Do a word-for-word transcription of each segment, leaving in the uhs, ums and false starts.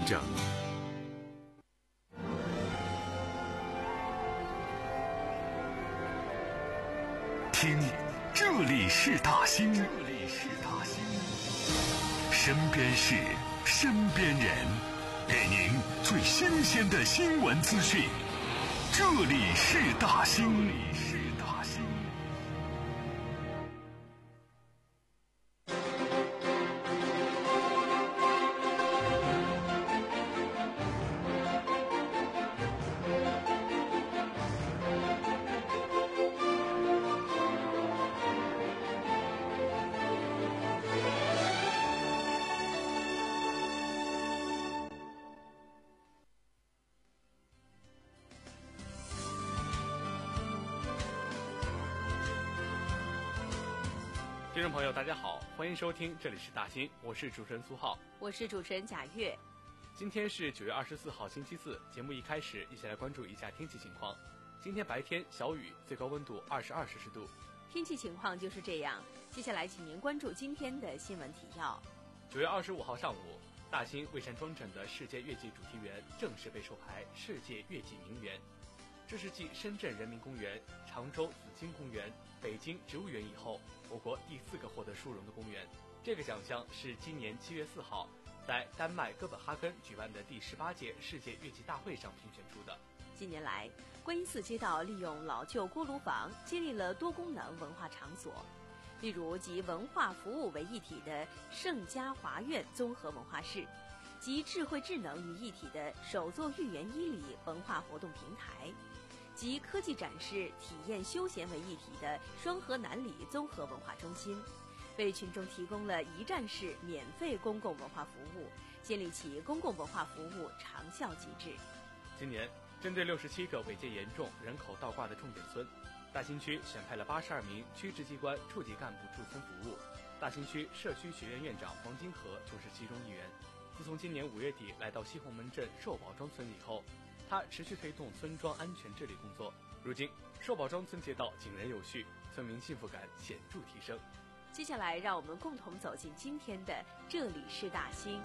整。听，这里是大兴，这里是大兴，身边事，身边人，给您最新鲜的新闻资讯。这里是大兴，这里是大兴。 听众朋友大家好，欢迎收听这里是大兴，我是主持人苏浩， 我是主持人贾月。 今天是九月二十四号星期四，节目一开始一起来关注一下天气情况。今天白天小雨，最高温度二十二摄氏度。 天气情况就是这样，接下来请您关注今天的新闻提要。 九月二十五号上午，大兴蔚山庄镇的世界月季主题园正式被授牌世界月季名园。这是继深圳人民公园、常州紫荆公园、北京植物园以后，我国第四个获得殊荣的公园。这个奖项是今年七月四号在丹麦哥本哈根举办的第十八届世界月季大会上评选出的。 近年来，观音寺街道利用老旧锅炉房建立了多功能文化场所，例如集文化服务为一体的盛嘉华苑综合文化室，集智慧智能于一体的手作寓言伊里文化活动平台，集科技展示、体验、休闲为一体的双河南里综合文化中心，为群众提供了一站式免费公共文化服务，建立起公共文化服务长效机制。 今年，针对六十七个违建严重、人口倒挂的重点村，大兴区选派了八十二名区直机关处级干部驻村服务。大兴区社区学院院长黄金河就是其中一员。自从今年五月底来到西红门镇寿宝庄村以后，他持续推动村庄安全治理工作。如今，寿宝庄村街道井然有序，村民幸福感显著提升。 接下来，让我们共同走进今天的这里是大兴。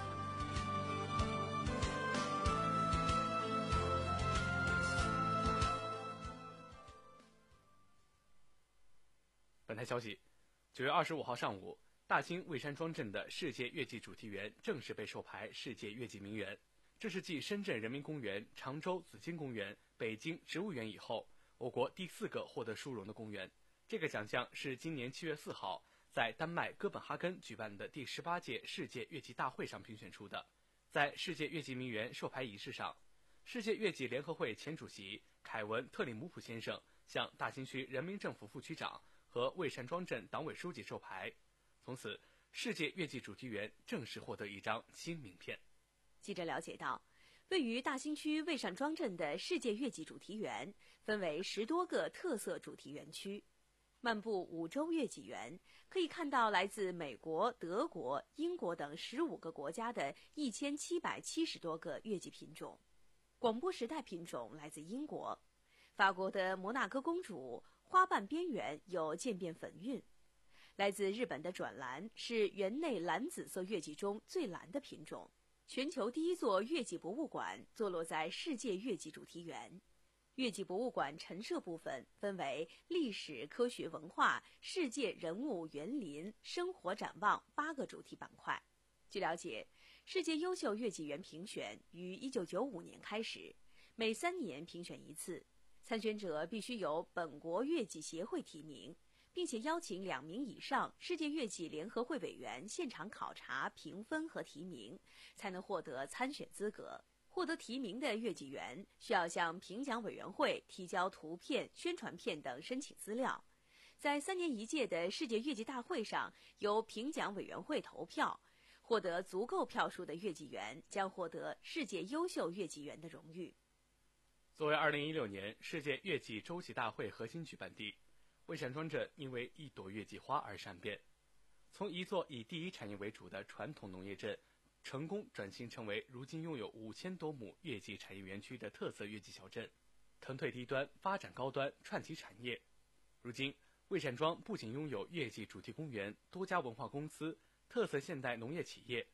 本台消息，九月二十五号上午，大兴蔚山庄镇的世界月季主题园正式被授牌世界月季名园。这是继深圳人民公园、常州紫荆公园、北京植物园以后，我国第四个获得殊荣的公园。这个奖项是今年七月四号在丹麦哥本哈根举办的第十八届世界月季大会上评选出的。在世界月季名园授牌仪式上，世界月季联合会前主席凯文·特里姆普先生向大兴区人民政府副区长和蔚山庄镇党委书记授牌。从此，世界月季主题园正式获得一张新名片。 记者了解到，位于大兴区蔚山庄镇的世界月季主题园分为十多个特色主题园区。漫步五洲月季园，可以看到来自美国、德国、英国等十五个国家的一千七百七十多个月季品种。广播时代品种来自英国，法国的摩纳哥公主花瓣边缘有渐变粉晕。来自日本的转蓝是园内蓝紫色月季中最蓝的品种。全球第一座月季博物馆坐落在世界月季主题园。月季博物馆陈设部分分为历史、科学、文化、世界、人物、园林、生活展望八个主题板块。据了解，世界优秀月季园评选于一九九五年开始，每三年评选一次，参选者必须由本国月季协会提名，并且邀请两名以上世界月季联合会委员现场考察、评分和提名，才能获得参选资格。获得提名的月季园需要向评奖委员会提交图片、宣传片等申请资料。在三年一届的世界月季大会上，由评奖委员会投票，获得足够票数的月季园将获得世界优秀月季园的荣誉。 作为二零一六年世界月季洲际大会核心举办地，蔚山庄镇因为一朵月季花而善变，从一座以第一产业为主的传统农业镇，成功转型成为如今拥有五千多亩月季产业园区的特色月季小镇，腾退低端，发展高端，串起产业。如今，蔚山庄不仅拥有月季主题公园、多家文化公司、特色现代农业企业，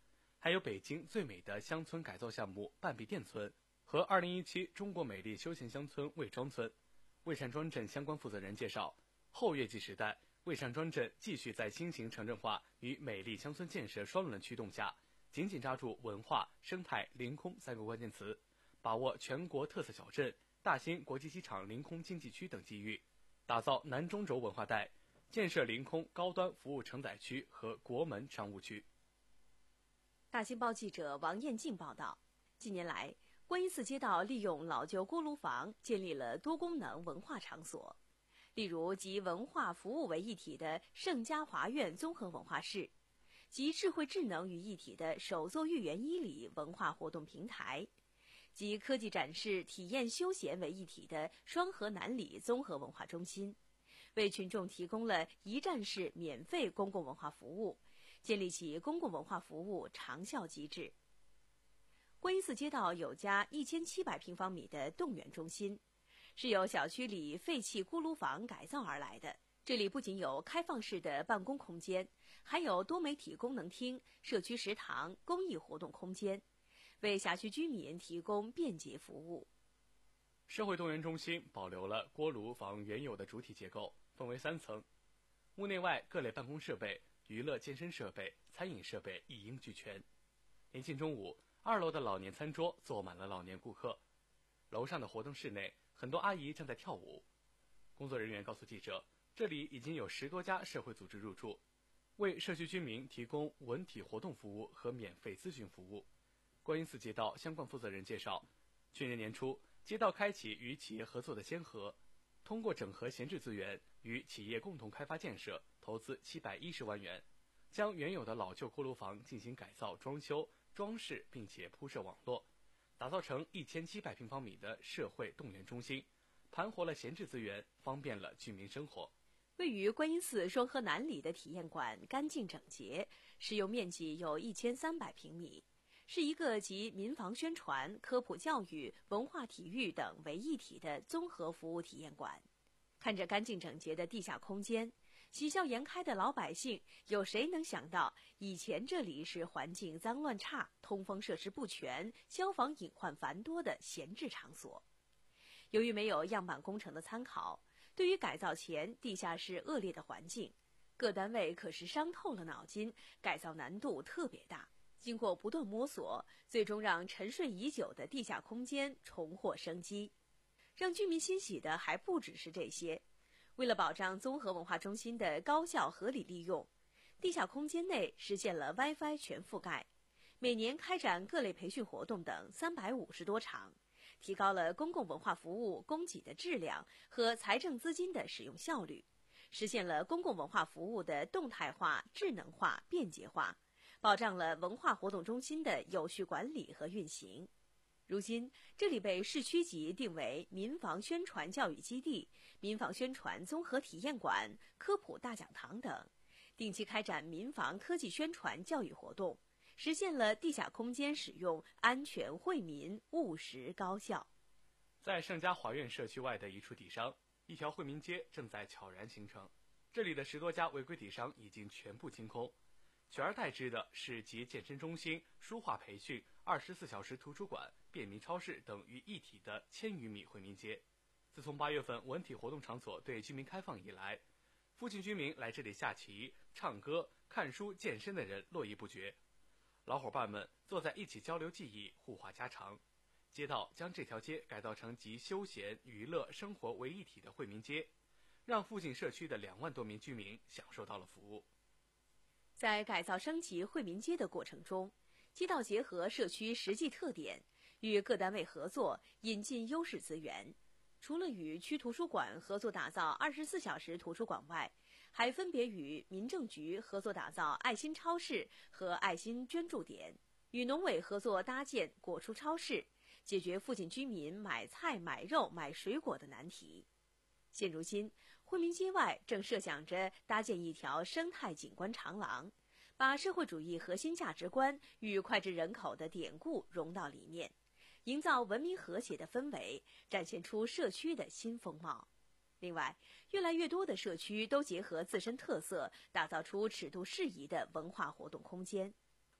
还有北京最美的乡村改造项目半壁店村和二零一七中国美丽休闲乡村魏庄村。魏善庄镇相关负责人介绍，后月季时代，魏善庄镇继续在新型城镇化与美丽乡村建设双轮驱动下，紧紧抓住文化、生态、临空三个关键词，把握全国特色小镇、大兴国际机场临空经济区等机遇，打造南中轴文化带，建设临空高端服务承载区和国门商务区。 大新报记者王艳静报道，近年来，观音寺街道利用老旧锅炉房建立了多功能文化场所，例如集文化服务为一体的盛嘉华苑综合文化室，集智慧智能于一体的手作寓园伊里文化活动平台，集科技展示、体验休闲为一体的双河南里综合文化中心，为群众提供了一站式免费公共文化服务，建立起公共文化服务长效机制。观音寺街道有家一千七百平方米的动员中心，是由小区里废弃锅炉房改造而来的。这里不仅有开放式的办公空间，还有多媒体功能厅、社区食堂、公益活动空间，为辖区居民提供便捷服务。 社会动员中心保留了锅炉房原有的主体结构，分为三层，屋内外各类办公设备、娱乐健身设备、餐饮设备一应俱全。临近中午，二楼的老年餐桌坐满了老年顾客，楼上的活动室内，很多阿姨正在跳舞。工作人员告诉记者，这里已经有十多家社会组织入驻，为社区居民提供文体活动服务和免费咨询服务。观音寺街道相关负责人介绍，去年年初，街道开启与企业合作的先河，通过整合闲置资源，与企业共同开发建设，投资七百一十万元，将原有的老旧锅炉房进行改造、装修、装饰，并且铺设网络，打造成一千七百平方米的社会动员中心，盘活了闲置资源，方便了居民生活。 位于观音寺双河南里的体验馆干净整洁，使用面积有一千三百平米，是一个集民防宣传、科普教育、文化体育等为一体的综合服务体验馆。看着干净整洁的地下空间，喜笑颜开的老百姓，有谁能想到以前这里是环境脏乱差、通风设施不全、消防隐患繁多的闲置场所？由于没有样板工程的参考，对于改造前地下室恶劣的环境，各单位可是伤透了脑筋，改造难度特别大。经过不断摸索，最终让沉睡已久的地下空间重获生机。让居民欣喜的还不只是这些，为了保障综合文化中心的高效合理利用，地下空间内实现了 WiFi 全覆盖，每年开展各类培训活动等三百五十多场，提高了公共文化服务供给的质量和财政资金的使用效率，实现了公共文化服务的动态化、智能化、便捷化，保障了文化活动中心的有序管理和运行。如今，这里被市区级定为民防宣传教育基地、民防宣传综合体验馆、科普大讲堂等，定期开展民防科技宣传教育活动，实现了地下空间使用安全、惠民、务实、高效。 在盛嘉华苑社区外的一处底商，一条惠民街正在悄然形成，这里的十多家违规底商已经全部清空，取而代之的是集健身中心、书画培训、二十四小时图书馆、便民超市等于一体的千余米惠民街。自从八月份文体活动场所对居民开放以来，附近居民来这里下棋、唱歌、看书、健身的人络绎不绝。老伙伴们坐在一起交流技艺、互话家常。街道将这条街改造成集休闲、娱乐、生活为一体的惠民街，让附近社区的两万多名居民享受到了服务。 在改造升级惠民街的过程中，街道结合社区实际特点，与各单位合作，引进优势资源。除了与区图书馆合作打造二十四小时图书馆外，还分别与民政局合作打造爱心超市和爱心捐助点，与农委合作搭建果蔬超市，解决附近居民买菜、买肉、买水果的难题。现如今，惠民街外正设想着搭建一条生态景观长廊，把社会主义核心价值观与脍炙人口的典故融到里面，营造文明和谐的氛围，展现出社区的新风貌。另外，越来越多的社区都结合自身特色，打造出尺度适宜的文化活动空间。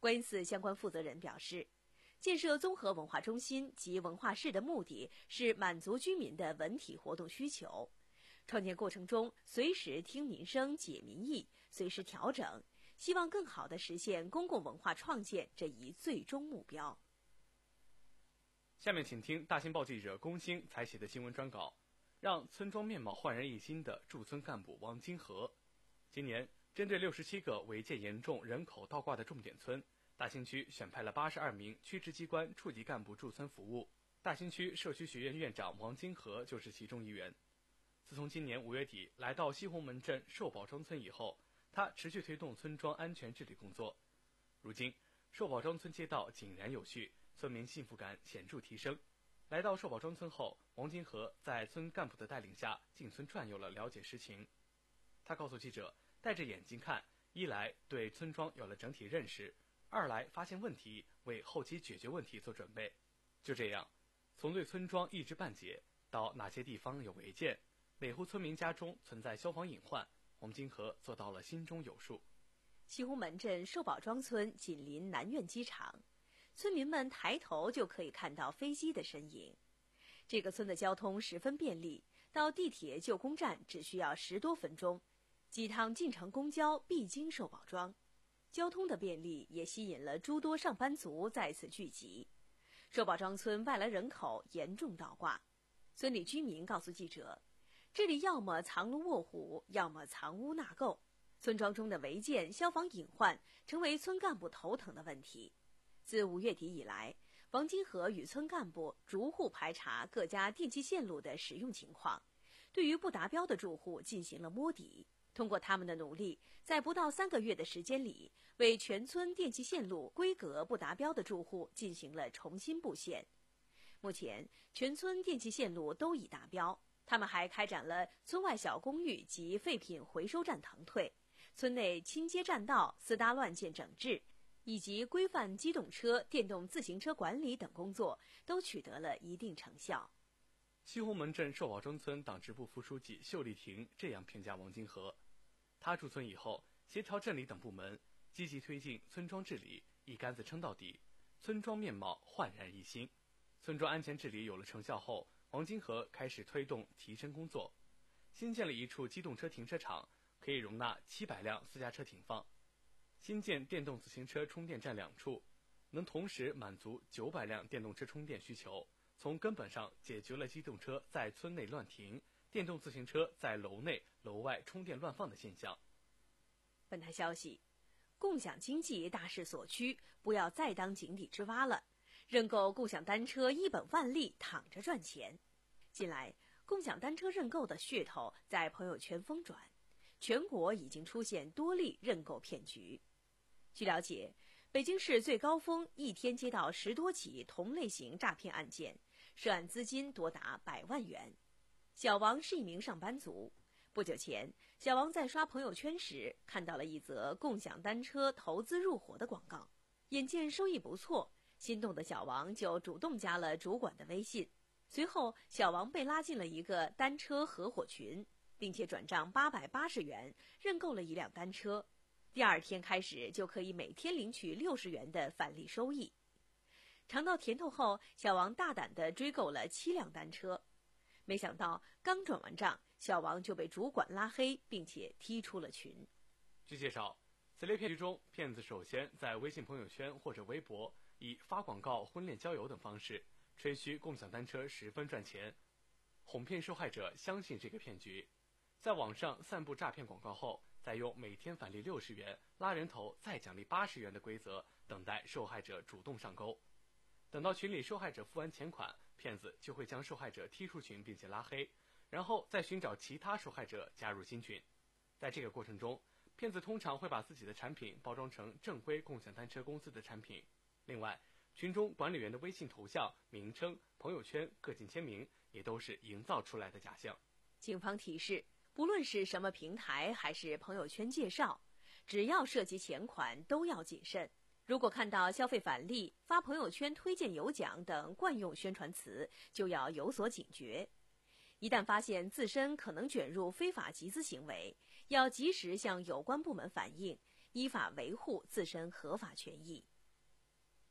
观音寺相关负责人表示，建设综合文化中心及文化室的目的是满足居民的文体活动需求，创建过程中随时听民生解民意，随时调整，希望更好地实现公共文化创建这一最终目标。 下面请听大新报记者龚兴采写的新闻专稿，让村庄面貌焕然一新的驻村干部王金河。今年，针对六十七个违建严重、人口倒挂的重点村，大兴区选派了八十二名区直机关处级干部驻村服务。大兴区社区学院院长王金河就是其中一员。自从今年五月底来到西红门镇寿宝庄村以后，他持续推动村庄安全治理工作。如今，寿宝庄村街道井然有序，村民幸福感显著提升。来到寿宝庄村后，王金河在村干部的带领下进村转悠了，了解实情。他告诉记者，带着眼睛看，一来对村庄有了整体认识，二来发现问题，为后期解决问题做准备。就这样，从对村庄一知半解到哪些地方有违建，哪户村民家中存在消防隐患，王金河做到了心中有数。 西红门镇寿宝庄村紧邻南苑机场，村民们抬头就可以看到飞机的身影。这个村的交通十分便利，到地铁旧宫站只需要十多分钟，几趟进城公交必经寿宝庄。交通的便利也吸引了诸多上班族在此聚集。寿宝庄村外来人口严重倒挂，村里居民告诉记者，这里要么藏龙卧虎，要么藏污纳垢。村庄中的违建、消防隐患成为村干部头疼的问题。自五月底以来，王金河与村干部逐户排查各家电气线路的使用情况，对于不达标的住户进行了摸底。通过他们的努力，在不到三个月的时间里，为全村电气线路规格不达标的住户进行了重新布线。目前，全村电气线路都已达标。他们还开展了村外小公寓及废品回收站腾退，村内亲街占道、私搭乱建整治，以及规范机动车、电动自行车管理等工作，都取得了一定成效。 西红门镇寿宝庄村党支部副书记秀丽婷这样评价王金河：他驻村以后，协调镇里等部门，积极推进村庄治理，一竿子撑到底，村庄面貌焕然一新。村庄安全治理有了成效后，王金河开始推动提升工作，新建了一处机动车停车场，可以容纳七百辆私家车停放；新建电动自行车充电站两处，能同时满足九百辆电动车充电需求，从根本上解决了机动车在村内乱停、电动自行车在楼内、楼外充电乱放的现象。 本台消息，共享经济大势所趋，不要再当井底之蛙了。认购共享单车一本万利，躺着赚钱。近来，共享单车认购的噱头在朋友圈疯转，全国已经出现多例认购骗局。据了解，北京市最高峰一天接到十多起同类型诈骗案件，涉案资金多达百万元。小王是一名上班族，不久前，小王在刷朋友圈时看到了一则共享单车投资入伙的广告，眼见收益不错，心动的小王就主动加了主管的微信。随后，小王被拉进了一个单车合伙群，并且转账八百八十元认购了一辆单车。第二天开始就可以每天领取六十元的返利收益。尝到甜头后，小王大胆地追购了七辆单车。没想到刚转完账，小王就被主管拉黑，并且踢出了群。 据介绍，此类骗局中，骗子首先在微信朋友圈或者微博以发广告、婚恋交友等方式吹嘘共享单车十分赚钱，哄骗受害者相信这个骗局，在网上散布诈骗广告后，再用每天返利六十元、拉人头再奖励八十元的规则等待受害者主动上钩。等到群里受害者付完钱款，骗子就会将受害者踢出群并且拉黑，然后再寻找其他受害者加入新群。在这个过程中，骗子通常会把自己的产品包装成正规共享单车公司的产品。另外，群中管理员的微信头像、名称、朋友圈、个性签名也都是营造出来的假象。 警方提示，不论是什么平台还是朋友圈介绍，只要涉及钱款都要谨慎。如果看到消费返利、发朋友圈推荐有奖等惯用宣传词，就要有所警觉。一旦发现自身可能卷入非法集资行为，要及时向有关部门反映，依法维护自身合法权益。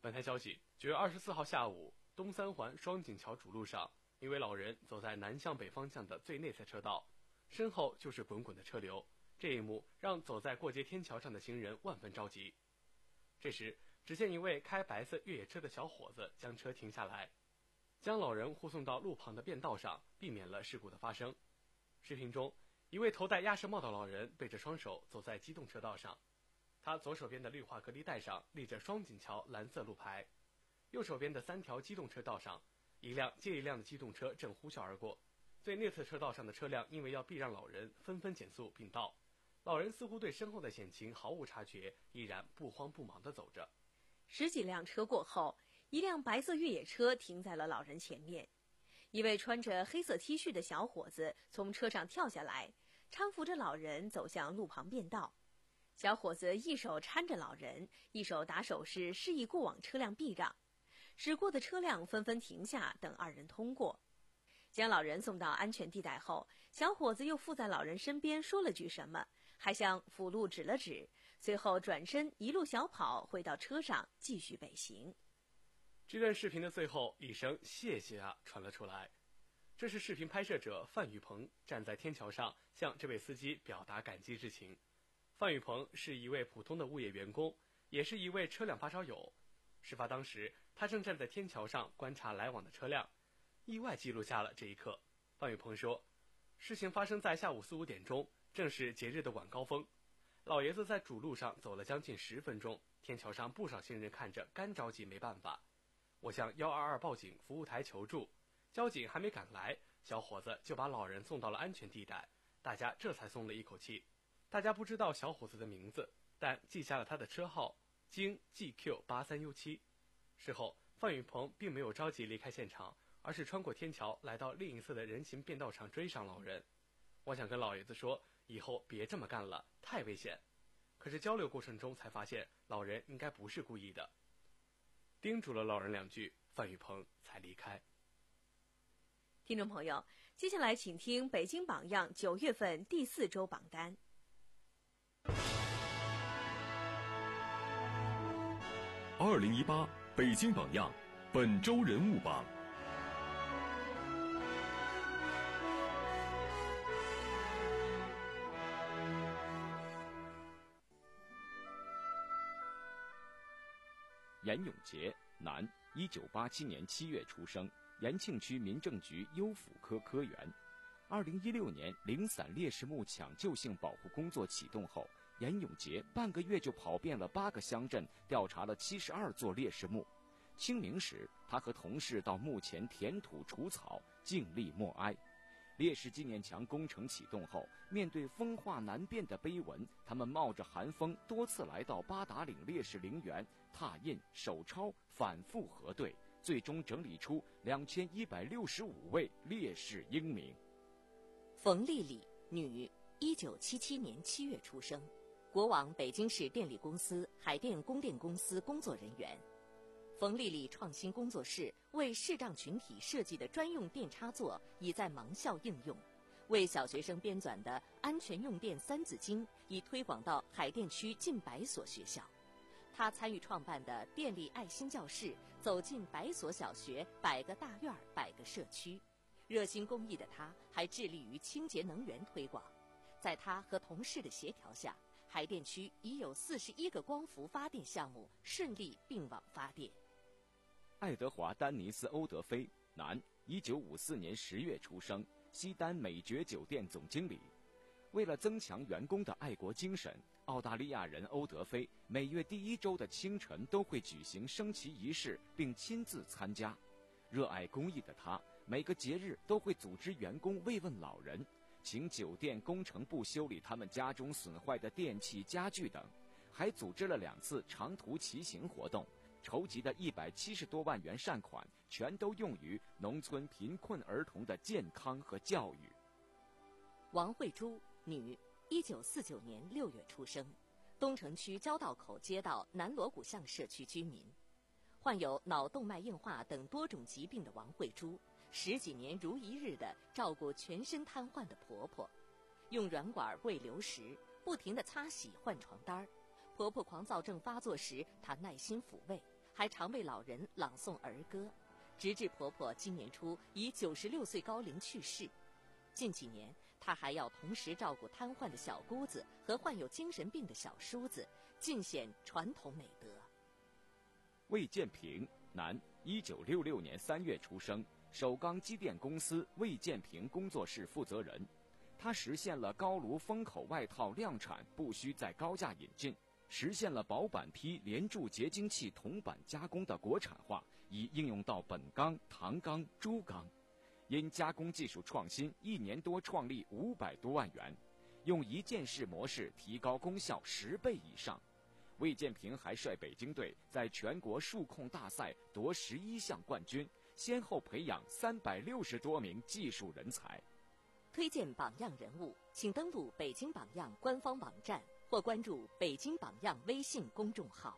本台消息，九月二十四号下午，东三环双井桥主路上，一位老人走在南向北方向的最内侧车道，身后就是滚滚的车流。这一幕让走在过街天桥上的行人万分着急。这时，只见一位开白色越野车的小伙子将车停下来，将老人护送到路旁的便道上，避免了事故的发生。视频中，一位头戴鸭舌帽的老人背着双手走在机动车道上，他左手边的绿化隔离带上立着双井桥蓝色路牌，右手边的三条机动车道上，一辆接一辆的机动车正呼啸而过。最内侧车道上的车辆因为要避让老人，纷纷减速并道。老人似乎对身后的险情毫无察觉，依然不慌不忙地走着。 十几辆车过后，一辆白色越野车停在了老人前面。一位穿着黑色 T 恤的小伙子从车上跳下来，搀扶着老人走向路旁便道。小伙子一手搀着老人，一手打手势示意过往车辆避让。驶过的车辆纷纷停下，等二人通过。将老人送到安全地带后，小伙子又附在老人身边说了句什么，还向辅路指了指，随后转身一路小跑回到车上继续北行。 这段视频的最后，一声谢谢啊传了出来。这是视频拍摄者范宇鹏站在天桥上向这位司机表达感激之情。范宇鹏是一位普通的物业员工，也是一位车辆发烧友。事发当时，他正站在天桥上观察来往的车辆，意外记录下了这一刻。范宇鹏说，事情发生在下午四五点钟，正是节日的晚高峰。老爷子在主路上走了将近十分钟，天桥上不少行人看着干着急没办法。我向一二二报警服务台求助，交警还没赶来，小伙子就把老人送到了安全地带，大家这才松了一口气。大家不知道小伙子的名字，但记下了他的车号京 G Q 八三一七。事后，范宇鹏并没有着急离开现场，而是穿过天桥来到另一侧的人行便道上追上老人。我想跟老爷子说，以后别这么干了，太危险。可是交流过程中才发现，老人应该不是故意的。叮嘱了老人两句，范宇鹏才离开。 听众朋友，接下来请听北京榜样九月份第四周榜单。 二零一八北京榜样本周人物榜。 严永杰，男，一九八七年七月出生，延庆区民政局优抚科科员。二零一六年零散烈士墓抢救性保护工作启动后，严永杰半个月就跑遍了八个乡镇，调查了七十二座烈士墓。清明时，他和同事到墓前填土除草，静立默哀。烈士纪念墙工程启动后，面对风化难辨的碑文，他们冒着寒风多次来到八达岭烈士陵园，拓印、手抄，反复核对，最终整理出两千一百六十五位烈士英名。 冯丽丽，女，一九七七年七月出生，国网北京市电力公司海淀供电公司工作人员。冯丽丽创新工作室为视障群体设计的专用电插座已在盲校应用，为小学生编纂的安全用电三字经已推广到海淀区近百所学校。她参与创办的电力爱心教室走进百所小学、百个大院、百个社区。热心公益的她还致力于清洁能源推广。在她和同事的协调下，海淀区已有四十一个光伏发电项目顺利并网发电。 爱德华·丹尼斯·欧德菲，男，一九五四年十月出生，西单美爵酒店总经理。为了增强员工的爱国精神，澳大利亚人欧德菲每月第一周的清晨都会举行升旗仪式，并亲自参加。热爱公益的他，每个节日都会组织员工慰问老人，请酒店工程部修理他们家中损坏的电器、家具等，还组织了两次长途骑行活动。筹集的一百七十多万元善款，全都用于农村贫困儿童的健康和教育。 王慧珠，女，一九四九年六月出生，东城区交道口街道南锣鼓巷社区居民。患有脑动脉硬化等多种疾病的王慧珠，十几年如一日地照顾全身瘫痪的婆婆，用软管喂流食，不停地擦洗换床单。婆婆狂躁症发作时，她耐心抚慰，还还常为老人朗诵儿歌，直至婆婆今年初以九十六岁高龄去世。近几年，她还要同时照顾瘫痪的小姑子和患有精神病的小叔子，尽显传统美德。 魏建平，男，一九六六年三月出生，首钢机电公司魏建平工作室负责人。他实现了高炉封口外套量产不需再高价引进，实现了薄板坯连铸结晶器铜板加工的国产化，已应用到本钢、唐钢、珠钢。因加工技术创新，一年多创利五百多万元，用一件式模式提高功效十倍以上。魏建平还率北京队在全国数控大赛夺十一项冠军，先后培养三百六十多名技术人才。 推荐榜样人物，请登录北京榜样官方网站或关注北京榜样微信公众号。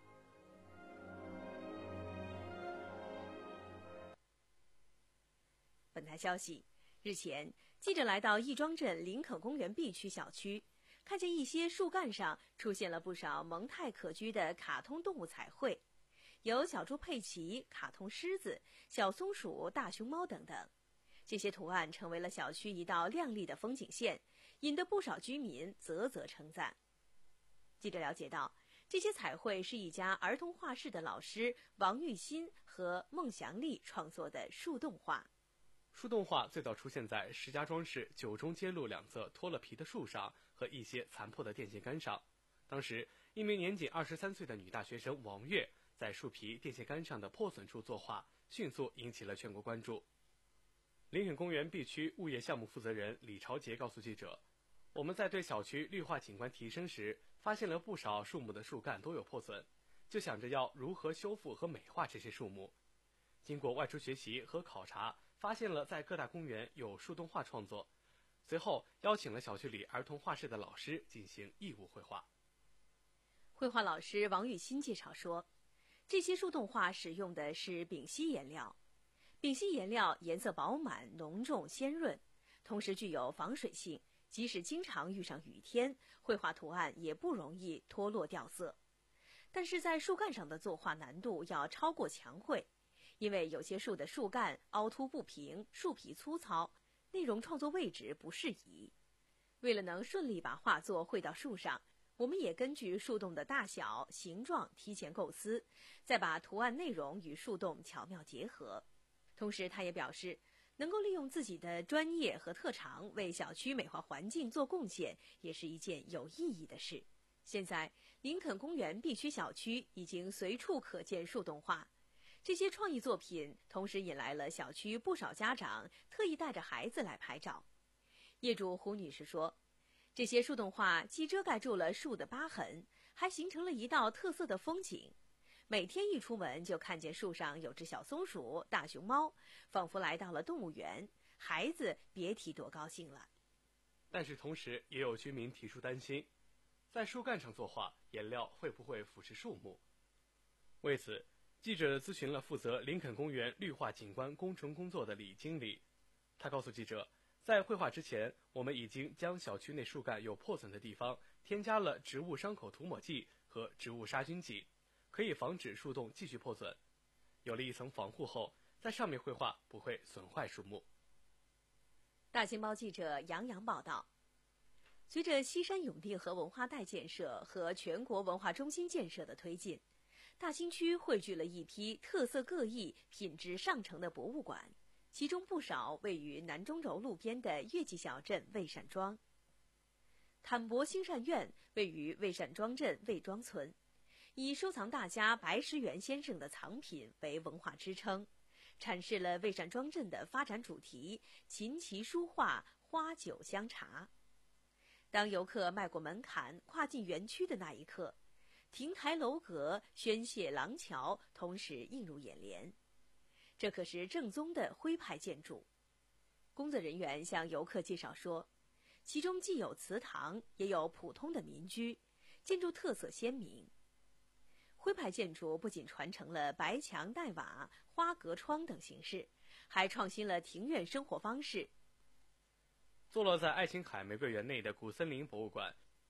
本台消息，日前，记者来到亦庄镇林肯公园 B 区小区，看见一些树干上出现了不少蒙太可掬的卡通动物彩绘，有小猪佩奇、卡通狮子、小松鼠、大熊猫等等。这些图案成为了小区一道亮丽的风景线，引得不少居民啧啧称赞。记者了解到，这些彩绘是一家儿童画室的老师王玉新和孟祥丽创作的树洞画。 树洞画最早出现在石家庄市九中街路两侧脱了皮的树上和一些残破的电线杆上。当时，一名年仅二十三岁的女大学生王月在树皮、电线杆上的破损处作画，迅速引起了全国关注。林肯公园 B 区物业项目负责人李朝杰告诉记者，我们在对小区绿化景观提升时，发现了不少树木的树干都有破损，就想着要如何修复和美化这些树木。经过外出学习和考察，发现了在各大公园有树洞画创作，随后邀请了小区里儿童画室的老师进行义务绘画。 绘画老师王玉新介绍说，这些树洞画使用的是丙烯颜料，丙烯颜料颜色饱满、浓重、鲜润，同时具有防水性，即使经常遇上雨天，绘画图案也不容易脱落掉色。但是在树干上的作画难度要超过墙绘，因为有些树的树干凹凸不平，树皮粗糙，内容创作位置不适宜。为了能顺利把画作绘到树上，我们也根据树洞的大小、形状提前构思，再把图案内容与树洞巧妙结合。同时，他也表示，能够利用自己的专业和特长为小区美化环境做贡献，也是一件有意义的事。现在，林肯公园 B 区小区已经随处可见树洞画。这些创意作品同时引来了小区不少家长特意带着孩子来拍照。业主胡女士说，这些树洞画既遮盖住了树的疤痕，还形成了一道特色的风景。每天一出门就看见树上有只小松鼠、大熊猫，仿佛来到了动物园，孩子别提多高兴了。 但是同时也有居民提出担心，在树干上作画，颜料会不会腐蚀树木？为此，记者咨询了负责林肯公园绿化景观工程工作的李经理，他告诉记者，在绘画之前，我们已经将小区内树干有破损的地方添加了植物伤口涂抹剂和植物杀菌剂，可以防止树洞继续破损。有了一层防护后，在上面绘画不会损坏树木。 大新报记者杨洋报道，随着西山永定河文化带建设和全国文化中心建设的推进，大兴区汇聚了一批特色各异、品质上乘的博物馆，其中不少位于南中轴路边的月季小镇魏善庄。坦博兴善院位于魏善庄镇魏庄村，以收藏大家白石元先生的藏品为文化支撑，阐释了魏善庄镇的发展主题：琴棋书画、花酒香茶。当游客迈过门槛，跨进园区的那一刻，亭台楼阁、宣泄廊桥同时映入眼帘。这可是正宗的徽派建筑。工作人员向游客介绍说，其中既有祠堂，也有普通的民居，建筑特色鲜明。徽派建筑不仅传承了白墙黛瓦、花格窗等形式，还创新了庭院生活方式。 坐落在爱琴海玫瑰园内的古森林博物馆，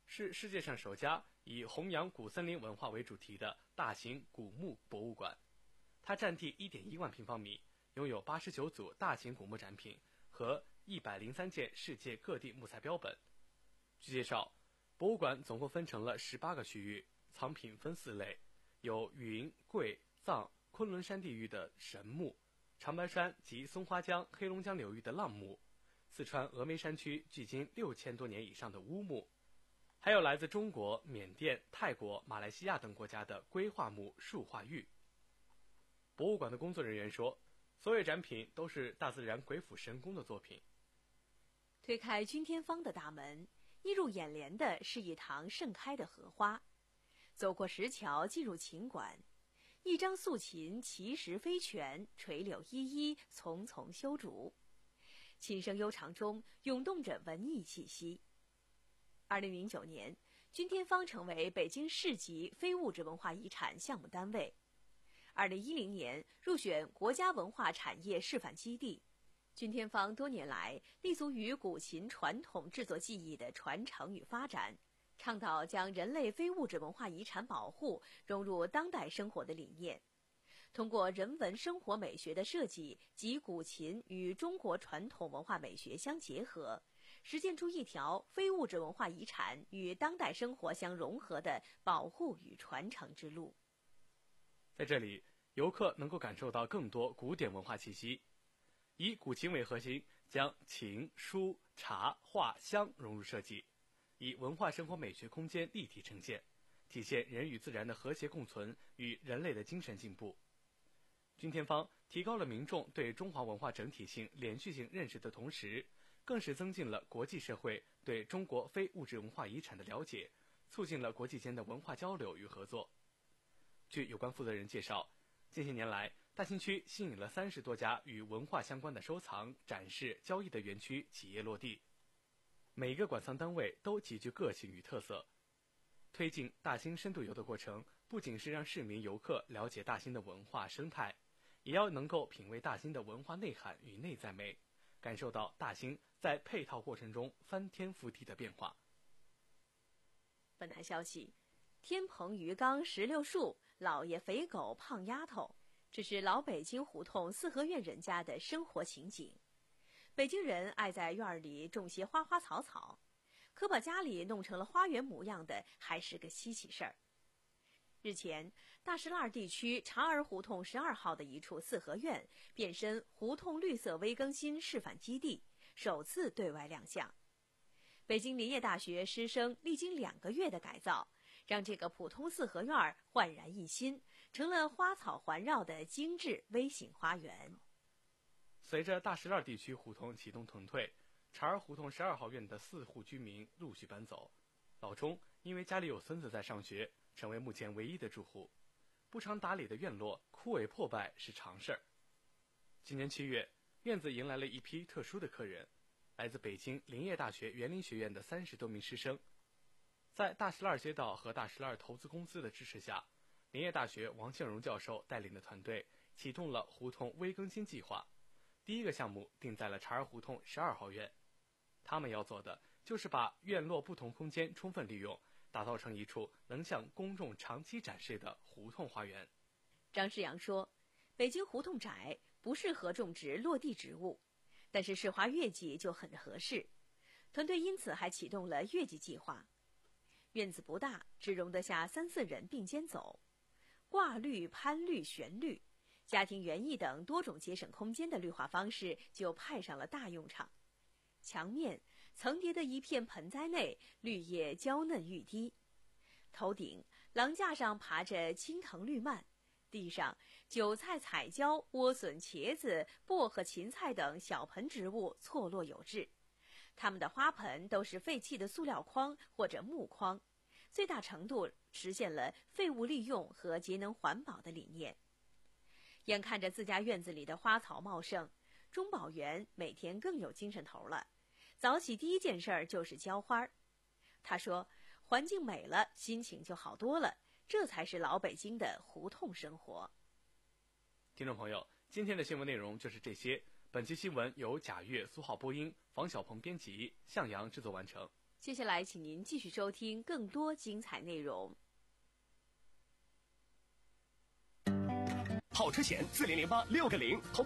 是世界上首家以弘扬古森林文化为主题的大型古木博物馆。它占地 一点一万平方米，拥有八十九组大型古木展品和一百零三件世界各地木材标本。据介绍，博物馆总共分成了十八个区域，藏品分四类，有云、贵、藏、昆仑山地域的神木，长白山及松花江、黑龙江流域的浪木，四川峨眉山区距今六千多年以上的乌木，还有来自中国、缅甸、泰国、马来西亚等国家的硅化木、树化玉。博物馆的工作人员说，所有展品都是大自然鬼斧神工的作品。 推开君天坊的大门，映入眼帘的是一塘盛开的荷花。走过石桥进入琴馆，一张素琴奇石飞泉，垂柳依依，丛丛修竹，琴声悠长中涌动着文艺气息。二零零九年，君天坊成为北京市级非物质文化遗产项目单位。二零一零年入选国家文化产业示范基地。君天坊多年来立足于古琴传统制作技艺的传承与发展，倡导将人类非物质文化遗产保护融入当代生活的理念，通过人文生活美学的设计及古琴与中国传统文化美学相结合，实践出一条非物质文化遗产与当代生活相融合的保护与传承之路。 在这里，游客能够感受到更多古典文化气息，以古琴为核心，将琴、书、茶、画、香融入设计，以文化生活美学空间立体呈现，体现人与自然的和谐共存与人类的精神进步。君天坊提高了民众对中华文化整体性、连续性认识的同时，更是增进了国际社会对中国非物质文化遗产的了解，促进了国际间的文化交流与合作。据有关负责人介绍，近些年来，大兴区吸引了三十多家与文化相关的收藏、展示、交易的园区企业落地，每个馆藏单位都极具个性与特色。推进大兴深度游的过程，不仅是让市民游客了解大兴的文化生态，也要能够品味大兴的文化内涵与内在美，感受到大兴在配套过程中翻天覆地的变化。 本台消息，天棚鱼缸石榴树，老爷肥狗胖丫头，这是老北京胡同四合院人家的生活情景。北京人爱在院里种些花花草草，可把家里弄成了花园模样的还是个稀奇事儿。日前，大石栏地区察儿胡同十二号的一处四合院变身胡同绿色微更新示范基地，首次对外亮相。北京林业大学师生历经两个月的改造，让这个普通四合院焕然一新，成了花草环绕的精致微型花园。 随着大石栏地区胡同启动屯退，察儿胡同十二号院的四户居民陆续搬走。老钟因为家里有孙子在上学，成为目前唯一的住户。不常打理的院落枯萎破败是常事儿。今年七月，院子迎来了一批特殊的客人，来自北京林业大学园林学院的三十多名师生。在大石栏街道和大石栏投资公司的支持下，林业大学王向荣教授带领的团队启动了胡同微更新计划。第一个项目定在了察儿胡同十二号院，他们要做的就是把院落不同空间充分利用，打造成一处能向公众长期展示的胡同花园。 张世阳说，北京胡同窄，不适合种植落地植物，但是市花月季就很合适。团队因此还启动了月季计划。院子不大，只容得下三四人并肩走，挂绿、攀绿、悬绿，家庭园艺等多种节省空间的绿化方式就派上了大用场。墙面层叠的一片盆栽内，绿叶娇嫩欲滴；头顶廊架上爬着青藤绿蔓，地上韭菜、彩椒、莴笋、茄子、薄荷、芹菜等小盆植物错落有致。它们的花盆都是废弃的塑料筐或者木筐，最大程度实现了废物利用和节能环保的理念。眼看着自家院子里的花草茂盛，钟宝元每天更有精神头了。早起第一件事儿就是浇花。他说，环境美了，心情就好多了，这才是老北京的胡同生活。 听众朋友，今天的新闻内容就是这些。本期新闻由贾月、苏浩播音，房小鹏编辑，向阳制作完成。 接下来，请您继续收听更多精彩内容。 跑车险四零零八六个零。